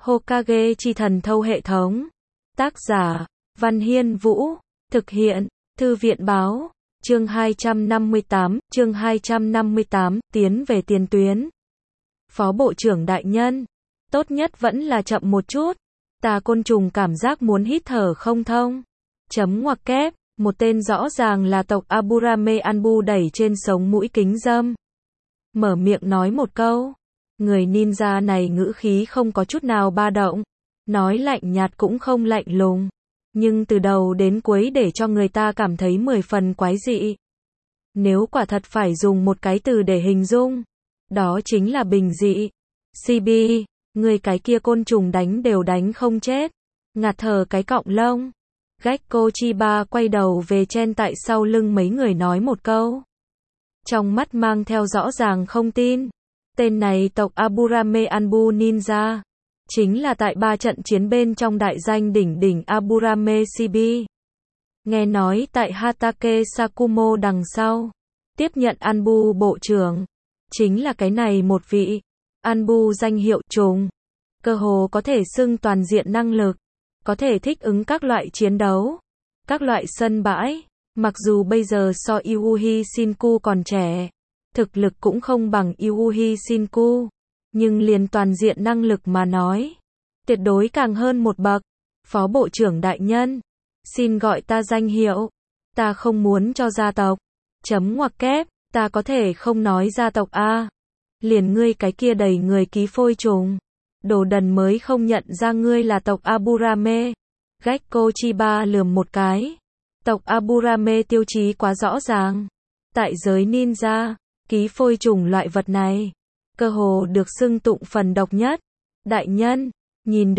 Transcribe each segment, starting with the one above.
Hokage chi thần thâu hệ thống. Tác giả, Văn Hiên Vũ. Thực hiện, Thư viện báo. Chương 258, tiến về tiền tuyến. Phó Bộ trưởng đại nhân, tốt nhất vẫn là chậm một chút. Ta côn trùng cảm giác muốn hít thở không thông. Chấm ngoặc kép, một tên rõ ràng là tộc Aburame Anbu đẩy trên sống mũi kính râm. Mở miệng nói một câu. Người ninja này ngữ khí không có chút nào ba động. Nói lạnh nhạt cũng không lạnh lùng. Nhưng từ đầu đến cuối để cho người ta cảm thấy 10 phần quái dị. Nếu quả thật phải dùng một cái từ để hình dung, đó chính là bình dị. CB, người cái kia côn trùng đánh đều đánh không chết. Ngạt thở cái cọng lông. Gekko Chiba quay đầu về chen tại sau lưng mấy người nói một câu. Trong mắt mang theo rõ ràng không tin. Tên này tộc Aburame Anbu Ninja. Chính là tại 3 trận chiến bên trong đại danh đỉnh đỉnh Aburame CB. Nghe nói tại Hatake Sakumo đằng sau. Tiếp nhận Anbu bộ trưởng. Chính là cái này một vị. Anbu danh hiệu trùng. Cơ hồ có thể xưng toàn diện năng lực. Có thể thích ứng các loại chiến đấu. Các loại sân bãi. Mặc dù bây giờ so Yuuhi Shinku còn trẻ. Thực lực cũng không bằng Yuuhi Shinku. Nhưng liền toàn diện năng lực mà nói. Tuyệt đối càng hơn một bậc. Phó Bộ trưởng đại nhân. Xin gọi ta danh hiệu. Ta không muốn cho gia tộc. Chấm ngoặc kép. Ta có thể không nói gia tộc A. Liền ngươi cái kia đầy người ký phôi trùng. Đồ đần mới không nhận ra ngươi là tộc Aburame. Gekko Chiba lườm một cái. Tộc Aburame tiêu chí quá rõ ràng. Tại giới ninja, ký phôi trùng loại vật này, cơ hồ được xưng tụng phần độc nhất. Đại nhân, nhìn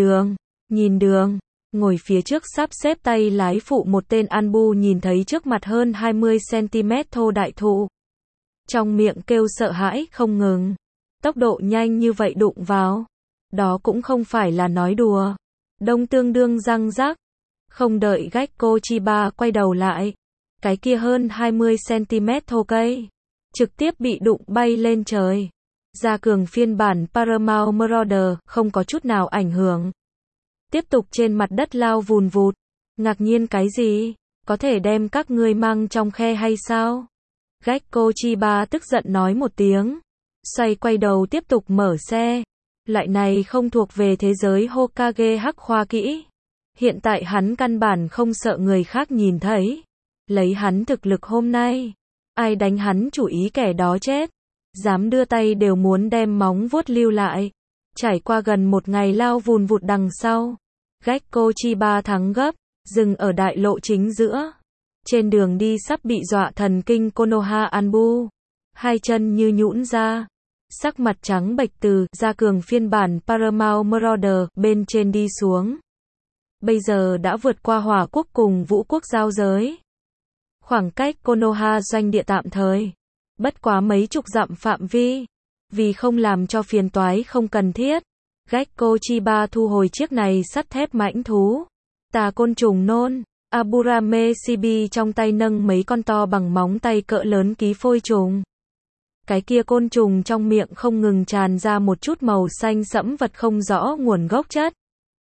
đường, ngồi phía trước sắp xếp tay lái phụ một tên Anbu nhìn thấy trước mặt hơn 20 cm thô đại thụ. Trong miệng kêu sợ hãi không ngừng. Tốc độ nhanh như vậy đụng vào. Đó cũng không phải là nói đùa. Đông tương đương răng rắc. Không đợi Gekko Chiba quay đầu lại. Cái kia hơn 20 cm thô cây. Trực tiếp bị đụng bay lên trời. Gia cường phiên bản Paramount Marauder không có chút nào ảnh hưởng. Tiếp tục trên mặt đất lao vùn vụt. Ngạc nhiên cái gì? Có thể đem các ngươi mang trong khe hay sao? Gekko Chiba tức giận nói một tiếng. Xoay quay đầu tiếp tục mở xe. Loại này không thuộc về thế giới Hokage hắc khoa kỹ. Hiện tại hắn căn bản không sợ người khác nhìn thấy. Lấy hắn thực lực hôm nay. Ai đánh hắn chủ ý kẻ đó chết. Dám đưa tay đều muốn đem móng vuốt lưu lại. Trải qua gần một ngày lao vùn vụt đằng sau. Gekko Chiba thắng gấp. Dừng ở đại lộ chính giữa. Trên đường đi sắp bị dọa thần kinh Konoha Anbu. Hai chân như nhũn ra. Sắc mặt trắng bệch từ gia cường phiên bản Paramount Marauder bên trên đi xuống. Bây giờ đã vượt qua Hỏa quốc cùng Vũ quốc giao giới. Khoảng cách Konoha doanh địa tạm thời. Bất quá mấy chục dặm phạm vi. Vì không làm cho phiền toái không cần thiết. Gekko Chiba thu hồi chiếc này sắt thép mãnh thú. Tà côn trùng nôn. Aburame CB trong tay nâng mấy con to bằng móng tay cỡ lớn ký phôi trùng. Cái kia côn trùng trong miệng không ngừng tràn ra một chút màu xanh sẫm vật không rõ nguồn gốc chất.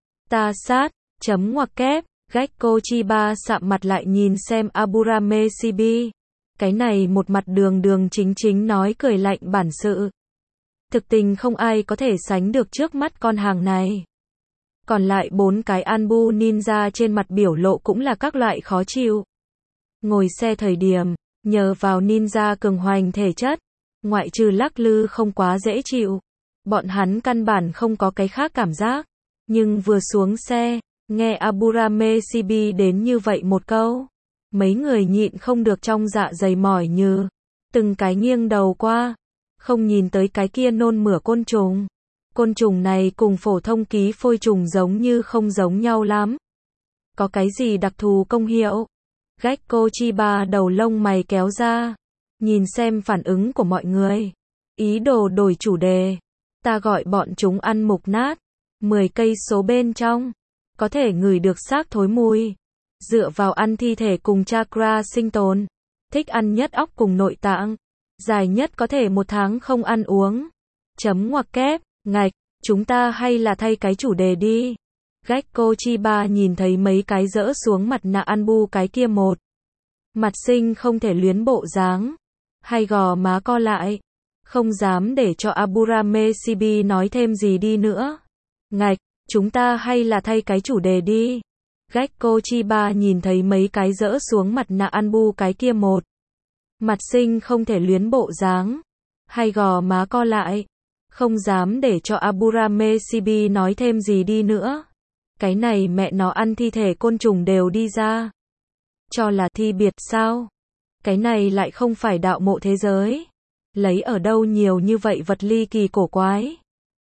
Ta sát, chấm ngoặc kép, Gekko Chiba sạm mặt lại nhìn xem Aburame CB. Cái này một mặt đường đường chính chính nói cười lạnh bản sự. Thực tình không ai có thể sánh được trước mắt con hàng này. Còn lại 4 cái Anbu Ninja trên mặt biểu lộ cũng là các loại khó chịu. Ngồi xe thời điểm, nhờ vào ninja cường hoành thể chất. Ngoại trừ lắc lư không quá dễ chịu. Bọn hắn căn bản không có cái khác cảm giác. Nhưng vừa xuống xe, nghe Aburame CB đến như vậy một câu. Mấy người nhịn không được trong dạ dày mỏi như. Từng cái nghiêng đầu qua. Không nhìn tới cái kia nôn mửa côn trùng. Côn trùng này cùng phổ thông ký phôi trùng giống như không giống nhau lắm. Có cái gì đặc thù công hiệu? Gekko Chiba đầu lông mày kéo ra. Nhìn xem phản ứng của mọi người. Ý đồ đổi chủ đề. Ta gọi bọn chúng ăn mục nát. 10 cây số bên trong. Có thể ngửi được xác thối mùi. Dựa vào ăn thi thể cùng chakra sinh tồn. Thích ăn nhất óc cùng nội tạng. Dài nhất có thể 1 tháng không ăn uống. Chấm ngoặc kép, ngạch. chúng ta hay là thay cái chủ đề đi. Gekko Chiba nhìn thấy mấy cái rỡ xuống mặt nạ Anbu cái kia một. Mặt xinh không thể luyến bộ dáng. Hay gò má co lại. Không dám để cho Aburame Shibi nói thêm gì đi nữa. Ngạch, chúng ta hay là thay cái chủ đề đi. Gekko Chiba nhìn thấy mấy cái rỡ xuống mặt nạ Anbu cái kia một. Mặt xinh không thể luyến bộ dáng. Hay gò má co lại. Không dám để cho Aburame Shibi nói thêm gì đi nữa. Cái này mẹ nó ăn thi thể côn trùng đều đi ra. Cho là thi biệt sao? Cái này lại không phải đạo mộ thế giới. Lấy ở đâu nhiều như vậy vật ly kỳ cổ quái.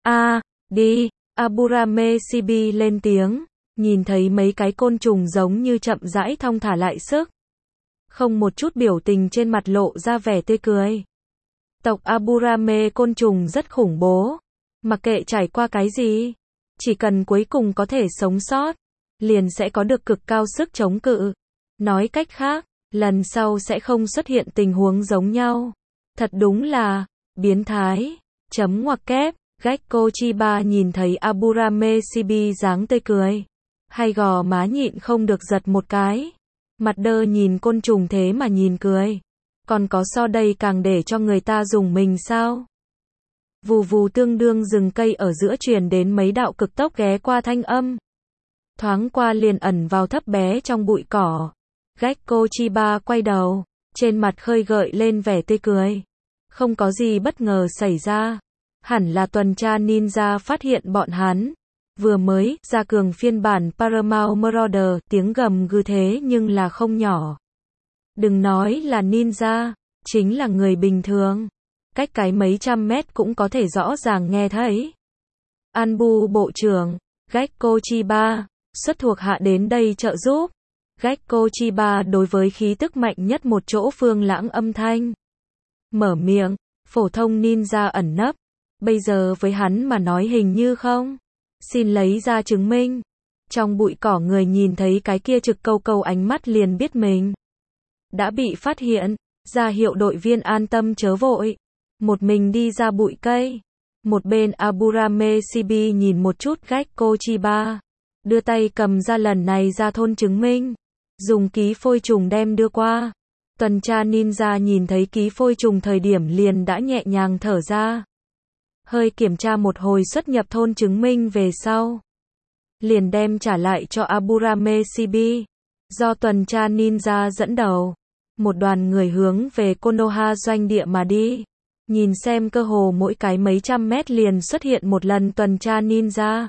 Đi, Aburame Shibi lên tiếng, nhìn thấy mấy cái côn trùng giống như chậm rãi thong thả lại sức. Không một chút biểu tình trên mặt lộ ra vẻ tươi cười. Tộc Aburame côn trùng rất khủng bố. Mặc kệ trải qua cái gì, chỉ cần cuối cùng có thể sống sót, liền sẽ có được cực cao sức chống cự. Nói cách khác, lần sau sẽ không xuất hiện tình huống giống nhau. Thật đúng là biến thái. Chấm ngoặc kép. Gekko Chiba nhìn thấy Aburame Shibi dáng tươi cười. Hay gò má nhịn không được giật một cái. Mặt đơ nhìn côn trùng thế mà nhìn cười. Còn có so đây càng để cho người ta dùng mình sao? Vù vù tương đương rừng cây ở giữa truyền đến mấy đạo cực tốc ghé qua thanh âm. Thoáng qua liền ẩn vào thấp bé trong bụi cỏ. Gekko Chiba quay đầu, trên mặt khơi gợi lên vẻ tươi cười. Không có gì bất ngờ xảy ra. Hẳn là tuần tra ninja phát hiện bọn hắn. Vừa mới ra cường phiên bản Paramount Marauder, tiếng gầm gừ thế nhưng là không nhỏ. Đừng nói là ninja, chính là người bình thường. Cách cái mấy trăm mét cũng có thể rõ ràng nghe thấy. Anbu bộ trưởng, Gekko Chiba, xuất thuộc hạ đến đây trợ giúp. Gekko Chiba đối với khí tức mạnh nhất một chỗ Phương Lãng âm thanh. Mở miệng, phổ thông ninja ẩn nấp. Bây giờ với hắn mà nói hình như không. Xin lấy ra chứng minh. Trong bụi cỏ người nhìn thấy cái kia trực câu câu ánh mắt liền biết mình đã bị phát hiện, ra hiệu đội viên an tâm chớ vội. Một mình đi ra bụi cây. Một bên Aburame Shibi nhìn một chút Gekko Chiba. Đưa tay cầm ra lần này ra thôn chứng minh. Dùng ký phôi trùng đem đưa qua. Tuần tra ninja nhìn thấy ký phôi trùng thời điểm liền đã nhẹ nhàng thở ra. Hơi kiểm tra một hồi xuất nhập thôn chứng minh về sau. Liền đem trả lại cho Aburame Shibi. Do tuần tra ninja dẫn đầu. Một đoàn người hướng về Konoha doanh địa mà đi. Nhìn xem cơ hồ mỗi cái mấy trăm mét liền xuất hiện một lần tuần tra ninja.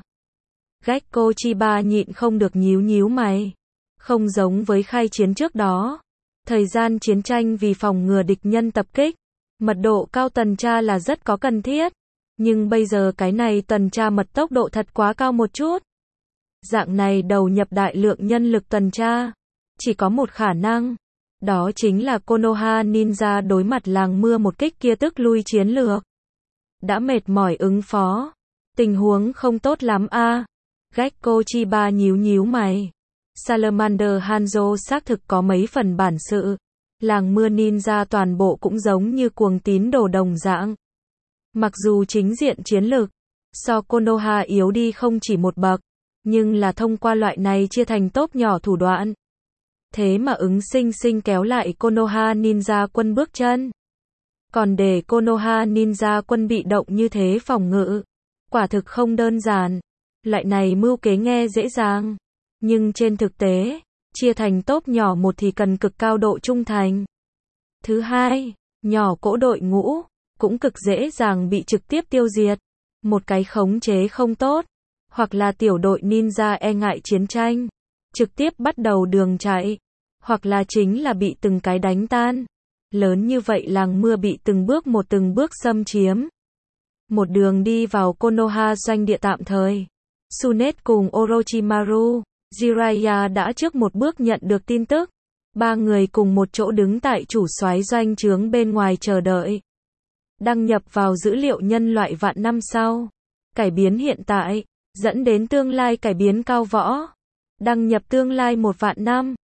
Gekko Chiba nhịn không được nhíu nhíu mày. Không giống với khai chiến trước đó. Thời gian chiến tranh vì phòng ngừa địch nhân tập kích. Mật độ cao tuần tra là rất có cần thiết. Nhưng bây giờ cái này tuần tra mật tốc độ thật quá cao một chút. Dạng này đầu nhập đại lượng nhân lực tuần tra. Chỉ có một khả năng. Đó chính là Konoha ninja đối mặt làng mưa một kích kia tức lui chiến lược. Đã mệt mỏi ứng phó. Tình huống không tốt lắm a. Gekko Chiba nhíu nhíu mày. Salamander Hanzo xác thực có mấy phần bản sự. Làng mưa ninja toàn bộ cũng giống như cuồng tín đồ đồng dạng. Mặc dù chính diện chiến lược so Konoha yếu đi không chỉ một bậc, nhưng là thông qua loại này chia thành tốp nhỏ thủ đoạn. Thế mà sinh sinh kéo lại Konoha ninja quân bước chân. Còn để Konoha ninja quân bị động như thế phòng ngự, quả thực không đơn giản. Loại này mưu kế nghe dễ dàng, nhưng trên thực tế, chia thành tốp nhỏ một thì cần cực cao độ trung thành. Thứ hai, nhỏ cỗ đội ngũ, cũng cực dễ dàng bị trực tiếp tiêu diệt. Một cái khống chế không tốt, hoặc là tiểu đội ninja e ngại chiến tranh, trực tiếp bắt đầu đường chạy, hoặc là chính là bị từng cái đánh tan. Lớn như vậy làng mưa bị từng bước xâm chiếm. Một đường đi vào Konoha doanh địa tạm thời. Tsunet cùng Orochimaru, Jiraiya đã trước một bước nhận được tin tức. Ba người cùng một chỗ đứng tại chủ soái doanh trướng bên ngoài chờ đợi. Đăng nhập vào dữ liệu nhân loại vạn năm sau. Cải biến hiện tại, dẫn đến tương lai cải biến cao võ. Đăng nhập tương lai 1 vạn năm.